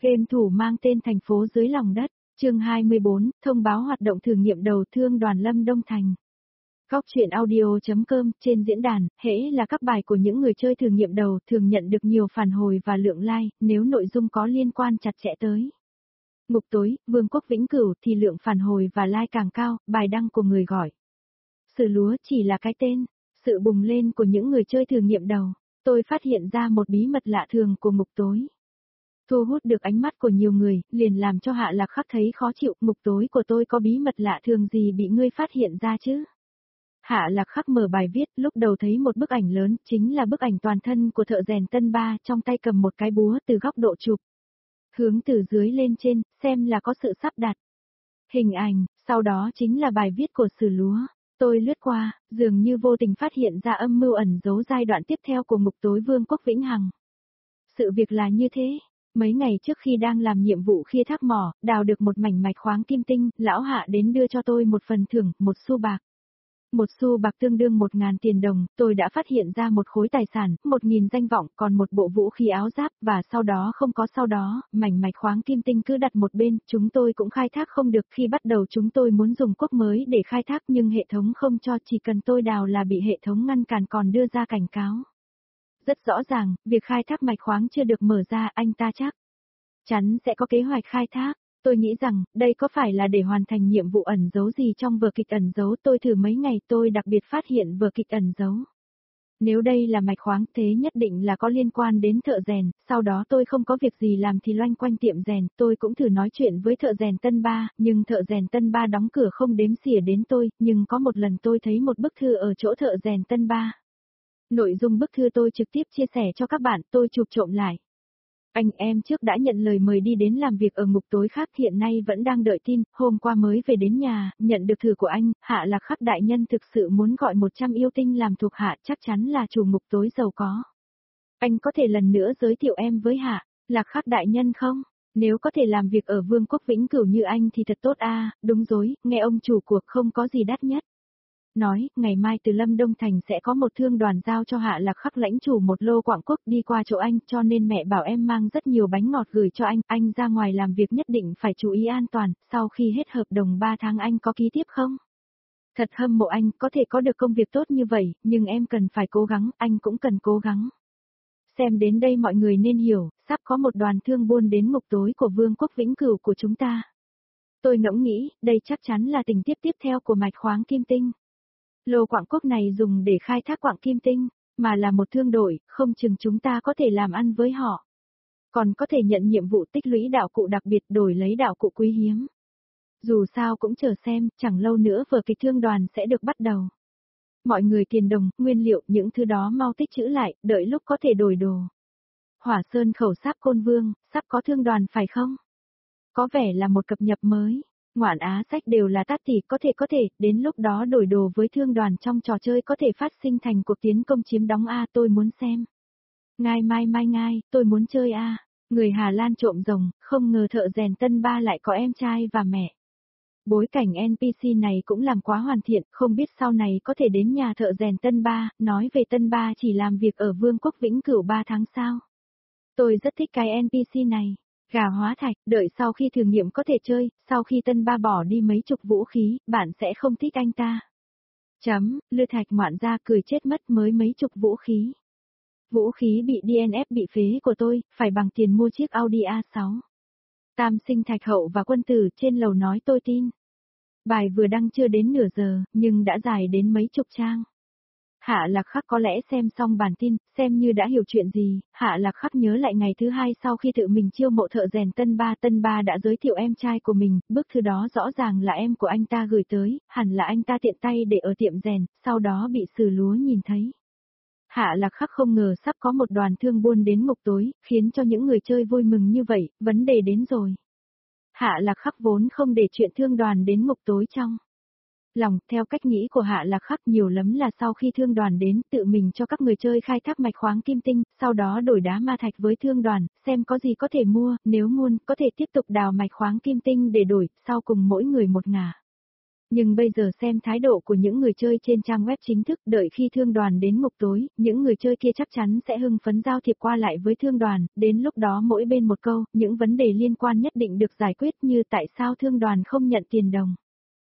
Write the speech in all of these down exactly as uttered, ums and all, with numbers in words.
Game thủ mang tên thành phố dưới lòng đất, chương hai mươi bốn, thông báo hoạt động thử nghiệm đầu thương đoàn Lâm Đông Thành. Góc truyện audio.com trên diễn đàn, hễ là các bài của những người chơi thử nghiệm đầu thường nhận được nhiều phản hồi và lượng like, nếu nội dung có liên quan chặt chẽ tới Ngục Tối, Vương quốc Vĩnh Cửu thì lượng phản hồi và like càng cao, bài đăng của người gọi Sử Lúa chỉ là cái tên, sự bùng lên của những người chơi thử nghiệm đầu, tôi phát hiện ra một bí mật lạ thường của Ngục Tối. Thu hút được ánh mắt của nhiều người, liền làm cho Hạ Lạc Khắc thấy khó chịu, Ngục Tối của tôi có bí mật lạ thường gì bị ngươi phát hiện ra chứ? Hạ Lạc Khắc mở bài viết, lúc đầu thấy một bức ảnh lớn, chính là bức ảnh toàn thân của thợ rèn Tân Ba, trong tay cầm một cái búa từ góc độ chụp. Hướng từ dưới lên trên, xem là có sự sắp đặt. Hình ảnh, sau đó chính là bài viết của Sử Lúa. Tôi lướt qua, dường như vô tình phát hiện ra âm mưu ẩn giấu giai đoạn tiếp theo của Ngục Tối Vương quốc Vĩnh Hằng. Sự việc là như thế. Mấy ngày trước khi đang làm nhiệm vụ khai thác mỏ, đào được một mảnh mạch khoáng kim tinh, lão Hạ đến đưa cho tôi một phần thưởng, một xu bạc. Một xu bạc tương đương một ngàn tiền đồng, tôi đã phát hiện ra một khối tài sản, một nghìn danh vọng, còn một bộ vũ khí áo giáp, và sau đó không có sau đó, mảnh mạch khoáng kim tinh cứ đặt một bên, chúng tôi cũng khai thác không được. Khi bắt đầu chúng tôi muốn dùng quốc mới để khai thác nhưng hệ thống không cho, chỉ cần tôi đào là bị hệ thống ngăn cản còn đưa ra cảnh cáo. Rất rõ ràng, việc khai thác mạch khoáng chưa được mở ra, anh ta chắc chắn sẽ có kế hoạch khai thác. Tôi nghĩ rằng, đây có phải là để hoàn thành nhiệm vụ ẩn giấu gì trong vở kịch ẩn giấu. Tôi thử mấy ngày tôi đặc biệt phát hiện vở kịch ẩn giấu. Nếu đây là mạch khoáng thế nhất định là có liên quan đến thợ rèn, sau đó tôi không có việc gì làm thì loanh quanh tiệm rèn, tôi cũng thử nói chuyện với thợ rèn Tân Ba, nhưng thợ rèn Tân Ba đóng cửa không đếm xỉa đến tôi, nhưng có một lần tôi thấy một bức thư ở chỗ thợ rèn Tân Ba. Nội dung bức thư tôi trực tiếp chia sẻ cho các bạn, tôi chụp trộm lại. Anh em trước đã nhận lời mời đi đến làm việc ở Ngục Tối khác, hiện nay vẫn đang đợi tin, hôm qua mới về đến nhà, nhận được thư của anh, Hạ Lạc Khắc đại nhân thực sự muốn gọi một trăm yêu tinh làm thuộc hạ, chắc chắn là chủ Ngục Tối giàu có. Anh có thể lần nữa giới thiệu em với Hạ Lạc Khắc đại nhân không? Nếu có thể làm việc ở Vương quốc Vĩnh Cửu như anh thì thật tốt a. À, đúng rồi, nghe ông chủ cuộc không có gì đắt nhất. Nói, ngày mai từ Lâm Đông Thành sẽ có một thương đoàn giao cho Hạ Lạc Khắc lãnh chủ một lô quặng quốc đi qua chỗ anh, cho nên mẹ bảo em mang rất nhiều bánh ngọt gửi cho anh, anh ra ngoài làm việc nhất định phải chú ý an toàn, sau khi hết hợp đồng ba tháng anh có ký tiếp không? Thật hâm mộ anh, có thể có được công việc tốt như vậy, nhưng em cần phải cố gắng, anh cũng cần cố gắng. Xem đến đây mọi người nên hiểu, sắp có một đoàn thương buôn đến Ngục Tối của Vương quốc Vĩnh Cửu của chúng ta. Tôi ngẫm nghĩ, đây chắc chắn là tình tiết tiếp theo của mạch khoáng kim tinh. Lô quặng quốc này dùng để khai thác quặng kim tinh, mà là một thương đội, không chừng chúng ta có thể làm ăn với họ. Còn có thể nhận nhiệm vụ tích lũy đạo cụ đặc biệt đổi lấy đạo cụ quý hiếm. Dù sao cũng chờ xem, chẳng lâu nữa vở kịch thương đoàn sẽ được bắt đầu. Mọi người tiền đồng, nguyên liệu, những thứ đó mau tích trữ lại, đợi lúc có thể đổi đồ. Hỏa Sơn khẩu sáp Côn Vương, sắp có thương đoàn phải không? Có vẻ là một cập nhật mới. Ngoạn Á sách đều là tát tỷ, có thể có thể, đến lúc đó đổi đồ với thương đoàn trong trò chơi có thể phát sinh thành cuộc tiến công chiếm đóng a, tôi muốn xem. Ngai mai mai ngai, tôi muốn chơi a. Người Hà Lan trộm rồng, không ngờ thợ rèn Tân Ba lại có em trai và mẹ. Bối cảnh en pê xê này cũng làm quá hoàn thiện, không biết sau này có thể đến nhà thợ rèn Tân Ba, nói về Tân Ba chỉ làm việc ở Vương quốc Vĩnh Cửu ba tháng sao. Tôi rất thích cái en pê xê này. Gà hóa thạch, đợi sau khi thử nghiệm có thể chơi, sau khi Tân Ba bỏ đi mấy chục vũ khí, bạn sẽ không thích anh ta. Chấm, Lư Thạch ngoạn ra cười chết mất mới mấy chục vũ khí. Vũ khí bị đê en ép bị phế của tôi, phải bằng tiền mua chiếc Audi a sáu. Tam sinh Thạch Hậu và Quân Tử trên lầu nói tôi tin. Bài vừa đăng chưa đến nửa giờ, nhưng đã dài đến mấy chục trang. Hạ Lạc Khắc có lẽ xem xong bản tin, xem như đã hiểu chuyện gì, Hạ Lạc Khắc nhớ lại ngày thứ hai sau khi tự mình chiêu mộ thợ rèn Tân Ba. Tân Ba đã giới thiệu em trai của mình, bức thư đó rõ ràng là em của anh ta gửi tới, hẳn là anh ta tiện tay để ở tiệm rèn, sau đó bị Sử Lúa nhìn thấy. Hạ Lạc Khắc không ngờ sắp có một đoàn thương buôn đến Ngục Tối, khiến cho những người chơi vui mừng như vậy, vấn đề đến rồi. Hạ Lạc Khắc vốn không để chuyện thương đoàn đến Ngục Tối trong lòng, theo cách nghĩ của Hạ Lạc Khắc nhiều lắm là sau khi thương đoàn đến, tự mình cho các người chơi khai thác mạch khoáng kim tinh, sau đó đổi đá ma thạch với thương đoàn, xem có gì có thể mua, nếu muôn, có thể tiếp tục đào mạch khoáng kim tinh để đổi, sau cùng mỗi người một ngả. Nhưng bây giờ xem thái độ của những người chơi trên trang web chính thức, đợi khi thương đoàn đến ngục tối, những người chơi kia chắc chắn sẽ hưng phấn giao thiệp qua lại với thương đoàn, đến lúc đó mỗi bên một câu, những vấn đề liên quan nhất định được giải quyết như tại sao thương đoàn không nhận tiền đồng.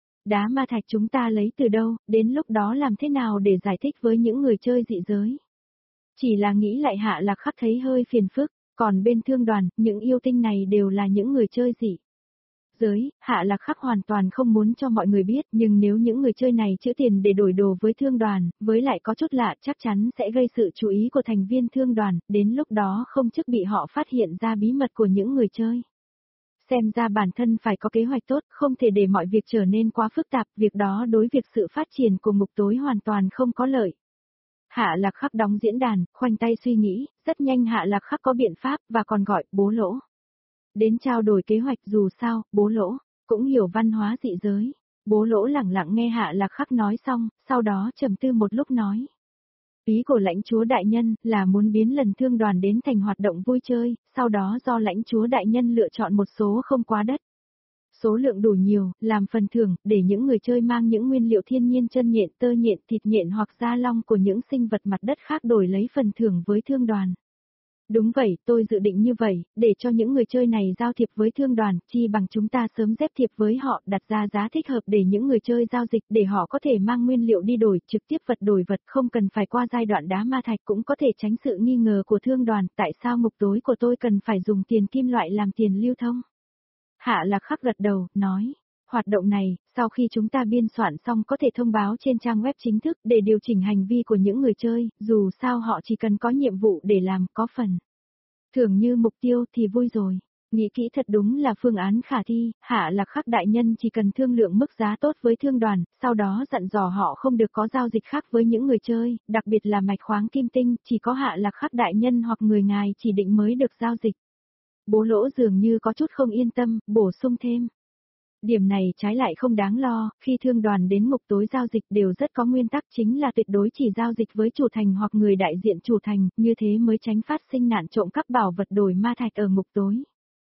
Đá ma thạch chúng ta lấy từ đâu, đến lúc đó làm thế nào để giải thích với những người chơi dị giới. Chỉ là nghĩ lại Hạ Lạc Khắc thấy hơi phiền phức, còn bên thương đoàn, những yêu tinh này đều là những người chơi dị giới, Hạ Lạc Khắc hoàn toàn không muốn cho mọi người biết, nhưng nếu những người chơi này chữ tiền để đổi đồ với thương đoàn, với lại có chút lạ chắc chắn sẽ gây sự chú ý của thành viên thương đoàn, đến lúc đó không chắc bị họ phát hiện ra bí mật của những người chơi. Xem ra bản thân phải có kế hoạch tốt, không thể để mọi việc trở nên quá phức tạp, việc đó đối việc sự phát triển của ngục tối hoàn toàn không có lợi. Hạ Lạc Khắc đóng diễn đàn, khoanh tay suy nghĩ, rất nhanh Hạ Lạc Khắc có biện pháp và còn gọi bố Lỗ đến trao đổi kế hoạch, dù sao, bố Lỗ cũng hiểu văn hóa dị giới. Bố Lỗ lẳng lặng nghe Hạ Lạc Khắc nói xong, sau đó trầm tư một lúc nói. Ý của lãnh chúa đại nhân là muốn biến lần thương đoàn đến thành hoạt động vui chơi, sau đó do lãnh chúa đại nhân lựa chọn một số không quá đất. Số lượng đủ nhiều, làm phần thưởng, để những người chơi mang những nguyên liệu thiên nhiên chân nhện, tơ nhện, thịt nhện hoặc da long của những sinh vật mặt đất khác đổi lấy phần thưởng với thương đoàn. Đúng vậy, tôi dự định như vậy, để cho những người chơi này giao thiệp với thương đoàn, chi bằng chúng ta sớm dép thiệp với họ, đặt ra giá thích hợp để những người chơi giao dịch, để họ có thể mang nguyên liệu đi đổi, trực tiếp vật đổi vật, không cần phải qua giai đoạn đá ma thạch, cũng có thể tránh sự nghi ngờ của thương đoàn, tại sao ngục tối của tôi cần phải dùng tiền kim loại làm tiền lưu thông. Hạ Lạc Khắc gật đầu, nói. Hoạt động này, sau khi chúng ta biên soạn xong có thể thông báo trên trang web chính thức để điều chỉnh hành vi của những người chơi, dù sao họ chỉ cần có nhiệm vụ để làm, có phần thưởng như mục tiêu thì vui rồi. Nghĩ kỹ thật đúng là phương án khả thi, Hạ Lạc Khắc đại nhân chỉ cần thương lượng mức giá tốt với thương đoàn, sau đó dặn dò họ không được có giao dịch khác với những người chơi, đặc biệt là mạch khoáng kim tinh, chỉ có Hạ Lạc Khắc đại nhân hoặc người ngài chỉ định mới được giao dịch. Bố Lỗ dường như có chút không yên tâm, bổ sung thêm. Điểm này trái lại không đáng lo, khi thương đoàn đến ngục tối giao dịch đều rất có nguyên tắc, chính là tuyệt đối chỉ giao dịch với chủ thành hoặc người đại diện chủ thành, như thế mới tránh phát sinh nạn trộm cắp bảo vật đổi ma thạch ở ngục tối.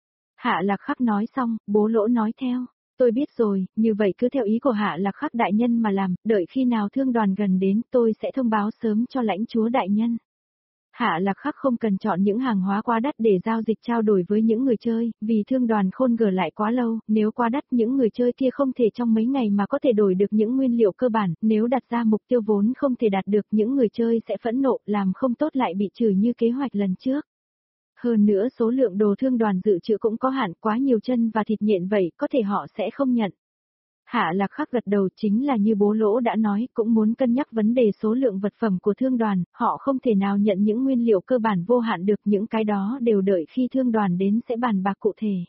Hạ Lạc Khắc nói xong, bố Lỗ nói theo, tôi biết rồi, như vậy cứ theo ý của Hạ Lạc Khắc đại nhân mà làm, đợi khi nào thương đoàn gần đến tôi sẽ thông báo sớm cho lãnh chúa đại nhân. Hạ Lạc Khắc không cần chọn những hàng hóa quá đắt để giao dịch trao đổi với những người chơi, vì thương đoàn khôn gở lại quá lâu, nếu quá đắt những người chơi kia không thể trong mấy ngày mà có thể đổi được những nguyên liệu cơ bản, nếu đặt ra mục tiêu vốn không thể đạt được những người chơi sẽ phẫn nộ, làm không tốt lại bị trừ như kế hoạch lần trước. Hơn nữa số lượng đồ thương đoàn dự trữ cũng có hạn, quá nhiều chân và thịt nhện vậy, có thể họ sẽ không nhận. Hạ Lạc Khắc gật đầu, chính là như bố Lỗ đã nói, cũng muốn cân nhắc vấn đề số lượng vật phẩm của thương đoàn, họ không thể nào nhận những nguyên liệu cơ bản vô hạn được, những cái đó đều đợi khi thương đoàn đến sẽ bàn bạc cụ thể.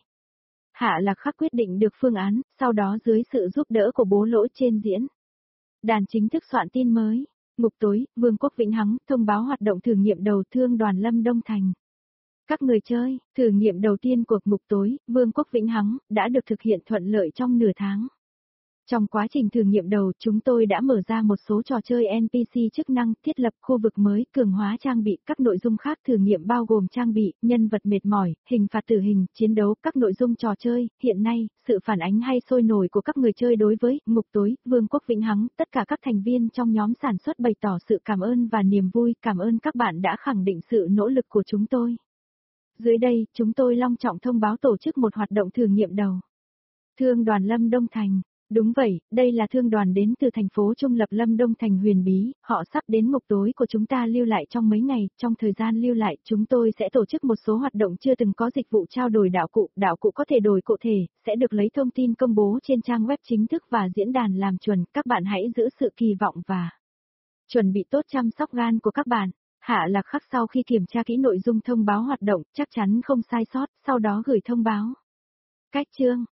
Hạ Lạc Khắc quyết định được phương án, sau đó dưới sự giúp đỡ của bố Lỗ trên diễn đàn chính thức soạn tin mới. Ngục tối, Vương quốc Vĩnh Hằng, thông báo hoạt động thử nghiệm đầu thương đoàn Lâm Đông Thành. Các người chơi, thử nghiệm đầu tiên của ngục tối, Vương quốc Vĩnh Hằng, đã được thực hiện thuận lợi trong nửa tháng. Trong quá trình thử nghiệm đầu, chúng tôi đã mở ra một số trò chơi en pê xê chức năng, thiết lập khu vực mới, cường hóa trang bị, các nội dung khác thử nghiệm bao gồm trang bị, nhân vật mệt mỏi, hình phạt tử hình, chiến đấu, các nội dung trò chơi. Hiện nay, sự phản ánh hay sôi nổi của các người chơi đối với ngục tối, Vương quốc Vĩnh Hằng, tất cả các thành viên trong nhóm sản xuất bày tỏ sự cảm ơn và niềm vui, cảm ơn các bạn đã khẳng định sự nỗ lực của chúng tôi. Dưới đây, chúng tôi long trọng thông báo tổ chức một hoạt động thử nghiệm đầu. Thương đoàn Lâm Đông Thành. Đúng vậy, đây là thương đoàn đến từ thành phố trung lập Lâm Đông Thành huyền bí, họ sắp đến ngục tối của chúng ta lưu lại trong mấy ngày, trong thời gian lưu lại chúng tôi sẽ tổ chức một số hoạt động chưa từng có, dịch vụ trao đổi đạo cụ, đạo cụ có thể đổi cụ thể, sẽ được lấy thông tin công bố trên trang web chính thức và diễn đàn làm chuẩn, các bạn hãy giữ sự kỳ vọng và chuẩn bị tốt chăm sóc gan của các bạn. Hạ Lạc Khắc sau khi kiểm tra kỹ nội dung thông báo hoạt động, chắc chắn không sai sót, sau đó gửi thông báo. Cách chương